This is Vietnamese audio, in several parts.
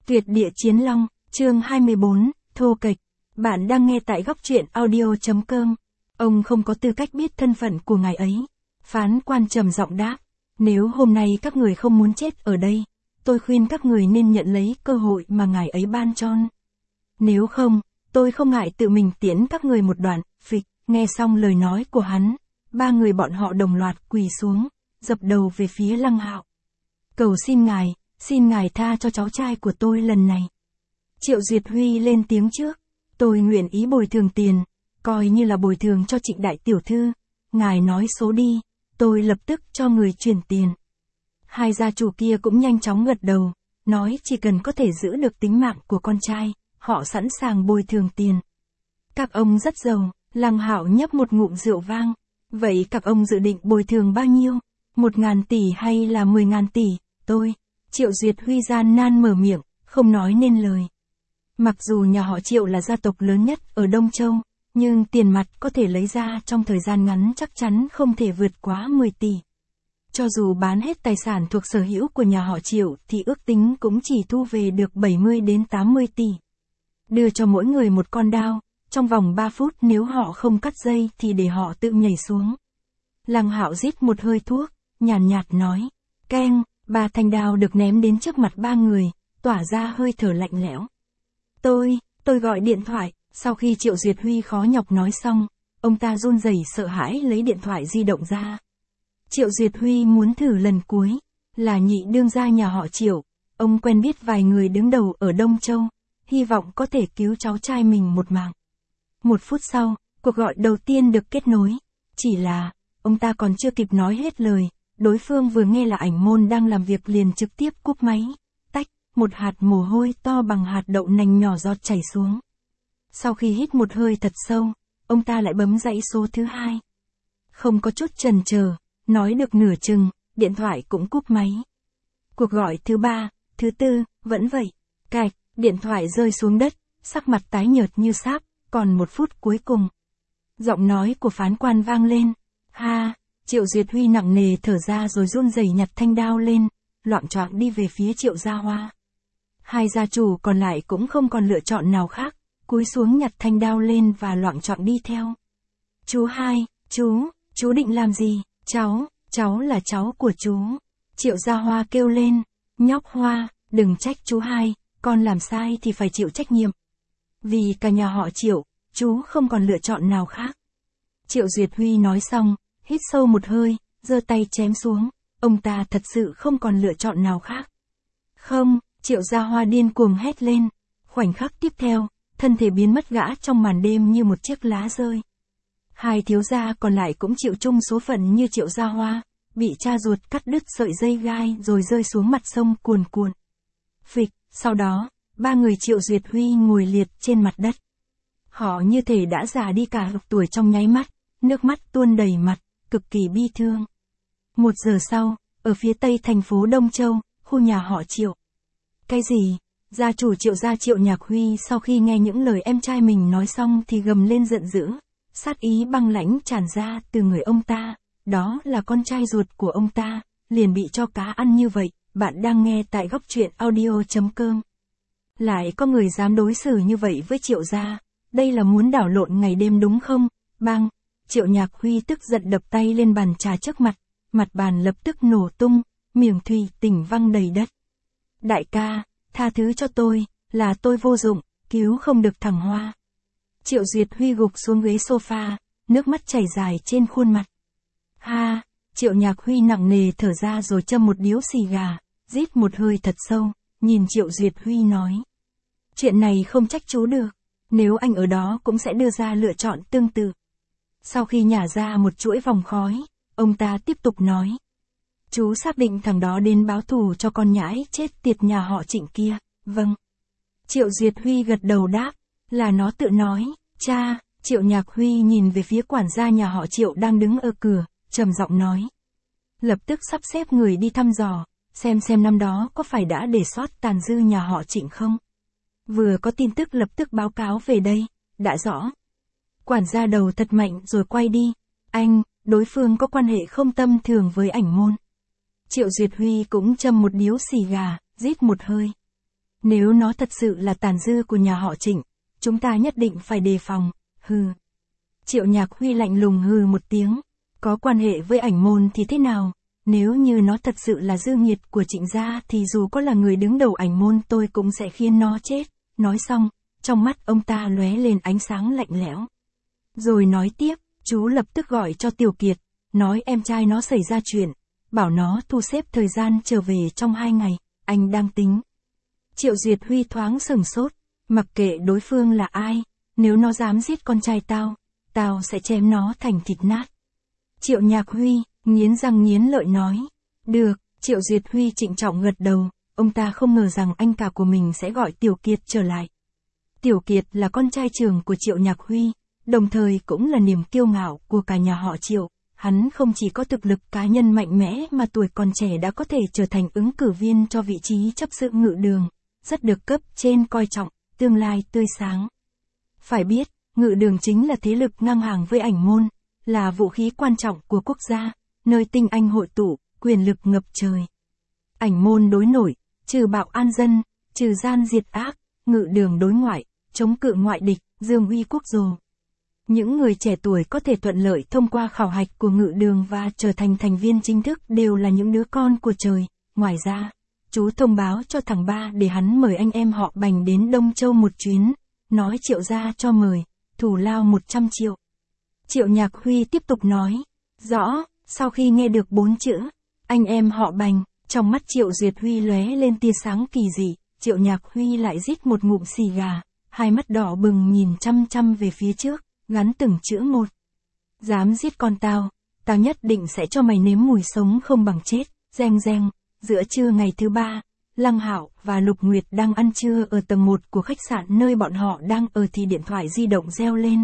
Tuyệt địa chiến long, chương 24, thô kệch. Bạn đang nghe tại góc truyện audio.com. Ông không có tư cách biết thân phận của ngài ấy. Phán quan trầm giọng đáp. Nếu hôm nay các người không muốn chết ở đây, tôi khuyên các người nên nhận lấy cơ hội mà ngài ấy ban cho. Nếu không, tôi không ngại tự mình tiễn các người một đoạn. Phịch, nghe xong lời nói của hắn, ba người bọn họ đồng loạt quỳ xuống, dập đầu về phía Lăng Hạo. Cầu xin ngài tha cho cháu trai của tôi lần này. Triệu Duyệt Huy lên tiếng trước. Tôi nguyện ý bồi thường tiền, coi như là bồi thường cho Trịnh đại tiểu thư. Ngài nói số đi, tôi lập tức cho người chuyển tiền. Hai gia chủ kia cũng nhanh chóng gật đầu, nói chỉ cần có thể giữ được tính mạng của con trai, họ sẵn sàng bồi thường tiền. Các ông rất giàu. Lăng Hạo nhấp một ngụm rượu vang. Vậy các ông dự định bồi thường bao nhiêu? 1.000 tỷ hay là 10.000 tỷ? Triệu Duyệt Huy gian nan mở miệng, không nói nên lời. Mặc dù nhà họ Triệu là gia tộc lớn nhất ở Đông Châu, nhưng tiền mặt có thể lấy ra trong thời gian ngắn chắc chắn không thể vượt quá 10 tỷ. Cho dù bán hết tài sản thuộc sở hữu của nhà họ Triệu thì ước tính cũng chỉ thu về được 70 đến 80 tỷ. Đưa cho mỗi người một con đao, trong vòng 3 phút nếu họ không cắt dây thì để họ tự nhảy xuống. Lăng Hạo rít một hơi thuốc, nhàn nhạt nói. Keng, 3 thanh đao được ném đến trước mặt ba người, tỏa ra hơi thở lạnh lẽo. Tôi gọi điện thoại. Sau khi Triệu Duyệt Huy khó nhọc nói xong, ông ta run rẩy sợ hãi lấy điện thoại di động ra. Triệu Duyệt Huy muốn thử lần cuối, là nhị đương gia nhà họ Triệu, ông quen biết vài người đứng đầu ở Đông Châu, hy vọng có thể cứu cháu trai mình một mạng. 1 phút sau, cuộc gọi đầu tiên được kết nối, chỉ là, ông ta còn chưa kịp nói hết lời, đối phương vừa nghe là Ảnh Môn đang làm việc liền trực tiếp cúp máy. Tách, một hạt mồ hôi to bằng hạt đậu nành nhỏ giọt chảy xuống. Sau khi hít một hơi thật sâu, ông ta lại bấm dãy số thứ 2. Không có chút chần chờ, nói được nửa chừng, điện thoại cũng cúp máy. Cuộc gọi thứ 3, thứ 4, vẫn vậy. Cạch, điện thoại rơi xuống đất, sắc mặt tái nhợt như sáp, còn 1 phút cuối cùng. Giọng nói của phán quan vang lên. Ha, Triệu Duyệt Huy nặng nề thở ra rồi run rẩy nhặt thanh đao lên, loạng choạng đi về phía Triệu Gia Hoa. Hai gia chủ còn lại cũng không còn lựa chọn nào khác, cúi xuống nhặt thanh đao lên và loạng choạng đi theo. Chú Hai, chú định làm gì? Cháu là cháu của chú. Triệu Gia Hoa kêu lên. Nhóc Hoa, đừng trách chú Hai, con làm sai thì phải chịu trách nhiệm. Vì cả nhà họ Triệu, chú không còn lựa chọn nào khác. Triệu Duyệt Huy nói xong, hít sâu một hơi, giơ tay chém xuống, ông ta thật sự không còn lựa chọn nào khác. Không, Triệu Gia Hoa điên cuồng hét lên. Khoảnh khắc tiếp theo, thân thể biến mất gã trong màn đêm như một chiếc lá rơi. Hai thiếu gia còn lại cũng chịu chung số phận như Triệu Gia Hoa, bị cha ruột cắt đứt sợi dây gai rồi rơi xuống mặt sông cuồn cuộn. Phịch, sau đó, ba người Triệu Duyệt Huy ngồi liệt trên mặt đất. Họ như thể đã già đi cả chục tuổi trong nháy mắt, nước mắt tuôn đầy mặt, cực kỳ bi thương. 1 giờ sau, ở phía tây thành phố Đông Châu, khu nhà họ Triệu. Cái gì? Gia chủ Triệu gia Triệu Nhạc Huy sau khi nghe những lời em trai mình nói xong thì gầm lên giận dữ, sát ý băng lãnh tràn ra từ người ông ta, đó là con trai ruột của ông ta, liền bị cho cá ăn như vậy. Bạn đang nghe tại góc truyện audio.com. Lại có người dám đối xử như vậy với Triệu gia, đây là muốn đảo lộn ngày đêm đúng không? Bang! Triệu Nhạc Huy tức giận đập tay lên bàn trà trước mặt, mặt bàn lập tức nổ tung, miếng thủy tinh văng đầy đất. Đại ca, tha thứ cho tôi, là tôi vô dụng, cứu không được thằng Hoa. Triệu Duyệt Huy gục xuống ghế sofa, nước mắt chảy dài trên khuôn mặt. Ha, Triệu Nhạc Huy nặng nề thở ra rồi châm một điếu xì gà, rít một hơi thật sâu, nhìn Triệu Duyệt Huy nói. Chuyện này không trách chú được, nếu anh ở đó cũng sẽ đưa ra lựa chọn tương tự. Sau khi nhả ra một chuỗi vòng khói, ông ta tiếp tục nói. Chú xác định thằng đó đến báo thù cho con nhãi chết tiệt nhà họ Trịnh kia. Vâng. Triệu Duyệt Huy gật đầu đáp, là nó tự nói. Cha, Triệu Nhạc Huy nhìn về phía quản gia nhà họ Triệu đang đứng ở cửa, trầm giọng nói. Lập tức sắp xếp người đi thăm dò, xem năm đó có phải đã để sót tàn dư nhà họ Trịnh không. Vừa có tin tức lập tức báo cáo về đây, đã rõ. Quản gia đầu thật mạnh rồi quay đi. Anh, đối phương có quan hệ không tầm thường với Ảnh Môn. Triệu Duyệt Huy cũng châm một điếu xì gà, rít một hơi. Nếu nó thật sự là tàn dư của nhà họ Trịnh, chúng ta nhất định phải đề phòng, hừ. Triệu Nhạc Huy lạnh lùng hừ một tiếng, có quan hệ với ảnh môn thì thế nào? Nếu như nó thật sự là dư nghiệt của Trịnh gia thì dù có là người đứng đầu ảnh môn tôi cũng sẽ khiến nó chết. Nói xong, trong mắt ông ta lóe lên ánh sáng lạnh lẽo. Rồi nói tiếp, chú lập tức gọi cho Tiểu Kiệt, nói em trai nó xảy ra chuyện, bảo nó thu xếp thời gian trở về trong 2 ngày, anh đang tính. Triệu Duyệt Huy thoáng sừng sốt, mặc kệ đối phương là ai, nếu nó dám giết con trai tao sẽ chém nó thành thịt nát. Triệu Nhạc Huy, nghiến răng nghiến lợi nói. Được, Triệu Duyệt Huy trịnh trọng gật đầu, ông ta không ngờ rằng anh cả của mình sẽ gọi Tiểu Kiệt trở lại. Tiểu Kiệt là con trai trưởng của Triệu Nhạc Huy, đồng thời cũng là niềm kiêu ngạo của cả nhà họ Triệu. Hắn không chỉ có thực lực cá nhân mạnh mẽ mà tuổi còn trẻ đã có thể trở thành ứng cử viên cho vị trí chấp sự Ngự Đường, rất được cấp trên coi trọng, tương lai tươi sáng. Phải biết, Ngự Đường chính là thế lực ngang hàng với ảnh môn, là vũ khí quan trọng của quốc gia, nơi tinh anh hội tụ, quyền lực ngập trời. Ảnh môn đối nội, trừ bạo an dân, trừ gian diệt ác, Ngự Đường đối ngoại, chống cự ngoại địch, dương uy quốc rồ. Những người trẻ tuổi có thể thuận lợi thông qua khảo hạch của Ngự Đường và trở thành thành viên chính thức đều là những đứa con của trời. Ngoài ra, chú thông báo cho thằng Ba để hắn mời anh em họ Bành đến Đông Châu một chuyến, nói Triệu gia cho mời, thù lao 100 triệu. Triệu Nhạc Huy tiếp tục nói, rõ, sau khi nghe được 4 chữ, anh em họ Bành, trong mắt Triệu Duyệt Huy lóe lên tia sáng kỳ dị, Triệu Nhạc Huy lại rít một ngụm xì gà, hai mắt đỏ bừng nhìn chăm chăm về phía trước, gắn từng chữ một. Dám giết con tao nhất định sẽ cho mày nếm mùi sống không bằng chết. Reng reng, giữa trưa ngày thứ 3, Lăng Hạo và Lục Nguyệt đang ăn trưa ở tầng 1 của khách sạn nơi bọn họ đang ở thì điện thoại di động reo lên.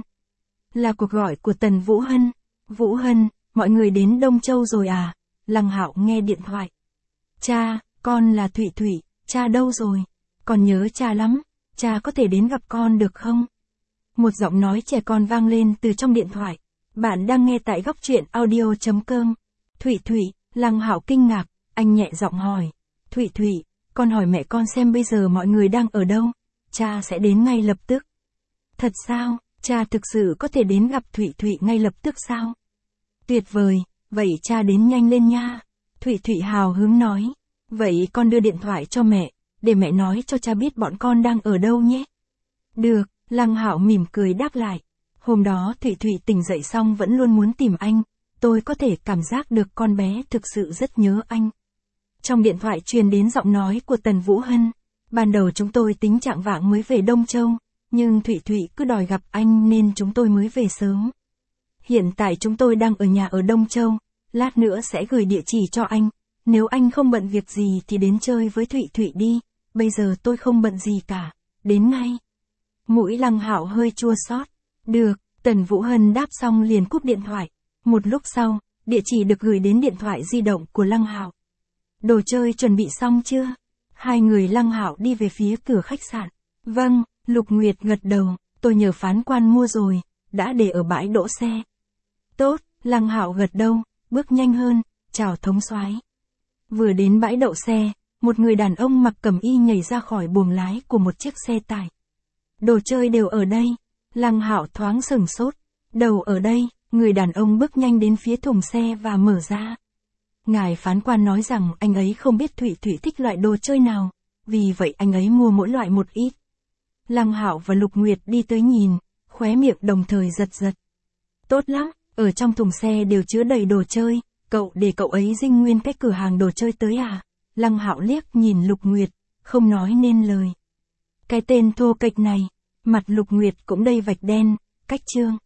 Là cuộc gọi của Tần Vũ Hân. Vũ Hân, mọi người đến Đông Châu rồi à? Lăng Hạo nghe điện thoại. Cha, con là Thụy Thụy, cha đâu rồi? Con nhớ cha lắm, cha có thể đến gặp con được không? Một giọng nói trẻ con vang lên từ trong điện thoại. Bạn đang nghe tại góc truyện audio.com. Thụy Thụy, Lăng Hạo kinh ngạc, anh nhẹ giọng hỏi. Thụy Thụy, con hỏi mẹ con xem bây giờ mọi người đang ở đâu, cha sẽ đến ngay lập tức. Thật sao, cha thực sự có thể đến gặp Thụy Thụy ngay lập tức sao? Tuyệt vời, vậy cha đến nhanh lên nha. Thụy Thụy hào hứng nói. Vậy con đưa điện thoại cho mẹ, để mẹ nói cho cha biết bọn con đang ở đâu nhé. Được, Lăng Hạo mỉm cười đáp lại. Hôm đó Thụy Thụy tỉnh dậy xong vẫn luôn muốn tìm anh, tôi có thể cảm giác được con bé thực sự rất nhớ anh. Trong điện thoại truyền đến giọng nói của Tần Vũ Hân. Ban đầu chúng tôi tính chạng vạng mới về Đông Châu, nhưng Thụy Thụy cứ đòi gặp anh nên chúng tôi mới về sớm. Hiện tại chúng tôi đang ở nhà ở Đông Châu, lát nữa sẽ gửi địa chỉ cho anh, nếu anh không bận việc gì thì đến chơi với Thụy Thụy đi, bây giờ tôi không bận gì cả, đến ngay. Mũi Lăng Hạo hơi chua xót. Được, Tần Vũ Hân đáp xong liền cúp điện thoại. Một lúc sau, địa chỉ được gửi đến điện thoại di động của Lăng Hạo. Đồ chơi chuẩn bị xong chưa? Hai người Lăng Hạo đi về phía cửa khách sạn. Vâng, Lục Nguyệt gật đầu, tôi nhờ phán quan mua rồi, đã để ở bãi đỗ xe. Tốt, Lăng Hạo gật đầu, bước nhanh hơn, chào thống soái. Vừa đến bãi đậu xe, một người đàn ông mặc cẩm y nhảy ra khỏi buồng lái của một chiếc xe tải. Đồ chơi đều ở đây. Lăng Hạo thoáng sửng sốt. Đầu ở đây, người đàn ông bước nhanh đến phía thùng xe và mở ra. Ngài phán quan nói rằng anh ấy không biết Thụy Thụy thích loại đồ chơi nào, vì vậy anh ấy mua mỗi loại một ít. Lăng Hạo và Lục Nguyệt đi tới nhìn, khóe miệng đồng thời giật giật. Tốt lắm, ở trong thùng xe đều chứa đầy đồ chơi, cậu để cậu ấy dinh nguyên cái cửa hàng đồ chơi tới à? Lăng Hạo liếc nhìn Lục Nguyệt, không nói nên lời. Cái tên thô kệch này, mặt Lục Nguyệt cũng đầy vạch đen, cách chương.